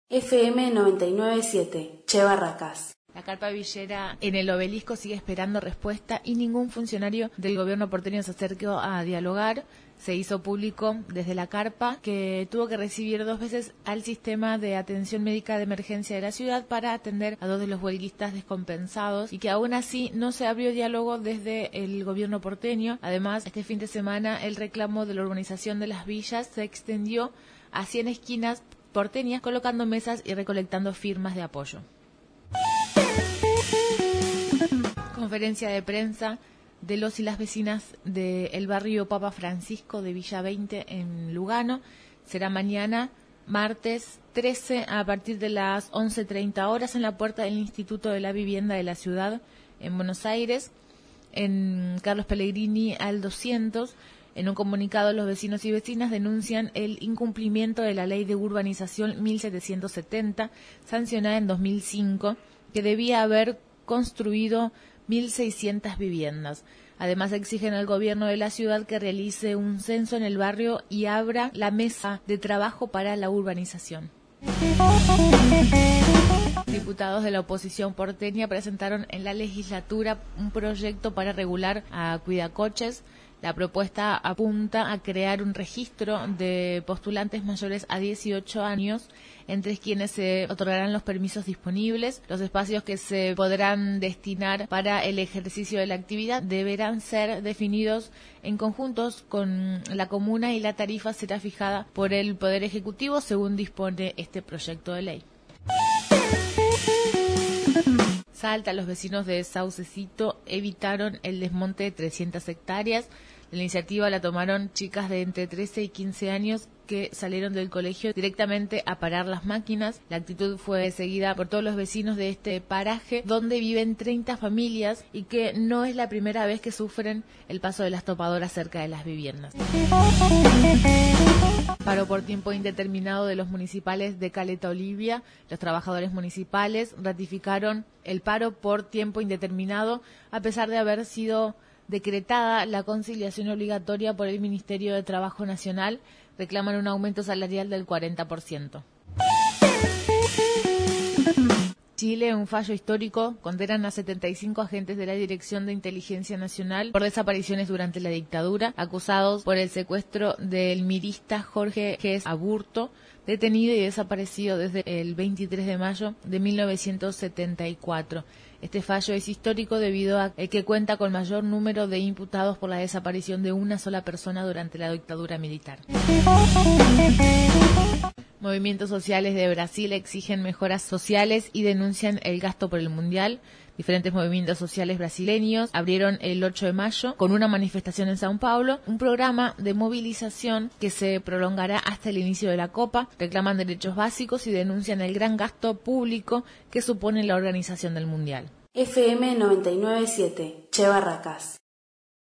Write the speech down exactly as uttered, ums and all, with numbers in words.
F M noventa y nueve punto siete, Che Barracas. La carpa villera en el obelisco sigue esperando respuesta y ningún funcionario del gobierno porteño se acercó a dialogar. Se hizo público desde la carpa que tuvo que recibir dos veces al sistema de atención médica de emergencia de la ciudad para atender a dos de los huelguistas descompensados y que aún así no se abrió diálogo desde el gobierno porteño. Además, este fin de semana el reclamo de la urbanización de las villas se extendió a cien esquinas porteñas, colocando mesas y recolectando firmas de apoyo. Conferencia de prensa de los y las vecinas del barrio Papa Francisco de Villa veinte en Lugano. Será mañana, martes trece, a partir de las once treinta horas, en la puerta del Instituto de la Vivienda de la Ciudad, en Buenos Aires, en Carlos Pellegrini al doscientos. En un comunicado, los vecinos y vecinas denuncian el incumplimiento de la Ley de Urbanización mil setecientos setenta, sancionada en dos mil cinco, que debía haber construido mil seiscientas viviendas. Además, exigen al gobierno de la ciudad que realice un censo en el barrio y abra la mesa de trabajo para la urbanización. Diputados de la oposición porteña presentaron en la legislatura un proyecto para regular a cuidacoches. La propuesta apunta a crear un registro de postulantes mayores a dieciocho años, entre quienes se otorgarán los permisos disponibles. Los espacios que se podrán destinar para el ejercicio de la actividad deberán ser definidos en conjuntos con la comuna y la tarifa será fijada por el Poder Ejecutivo, según dispone este proyecto de ley. Salta, los vecinos de Saucecito evitaron el desmonte de trescientas hectáreas. La iniciativa la tomaron chicas de entre trece y quince años que salieron del colegio directamente a parar las máquinas. La actitud fue seguida por todos los vecinos de este paraje, donde viven treinta familias y que no es la primera vez que sufren el paso de las topadoras cerca de las viviendas. Paro por tiempo indeterminado de los municipales de Caleta Olivia. Los trabajadores municipales ratificaron el paro por tiempo indeterminado a pesar de haber sido decretada la conciliación obligatoria por el Ministerio de Trabajo Nacional. Reclaman un aumento salarial del cuarenta por ciento. Chile, un fallo histórico, condenan a setenta y cinco agentes de la Dirección de Inteligencia Nacional por desapariciones durante la dictadura, acusados por el secuestro del mirista Jorge G. Aburto, detenido y desaparecido desde el veintitrés de mayo de mil novecientos setenta y cuatro. Este fallo es histórico debido a que cuenta con mayor número de imputados por la desaparición de una sola persona durante la dictadura militar. Movimientos sociales de Brasil exigen mejoras sociales y denuncian el gasto por el Mundial. Diferentes movimientos sociales brasileños abrieron el ocho de mayo con una manifestación en São Paulo, un programa de movilización que se prolongará hasta el inicio de la Copa. Reclaman derechos básicos y denuncian el gran gasto público que supone la organización del Mundial. F M noventa y nueve punto siete, Che Barracas.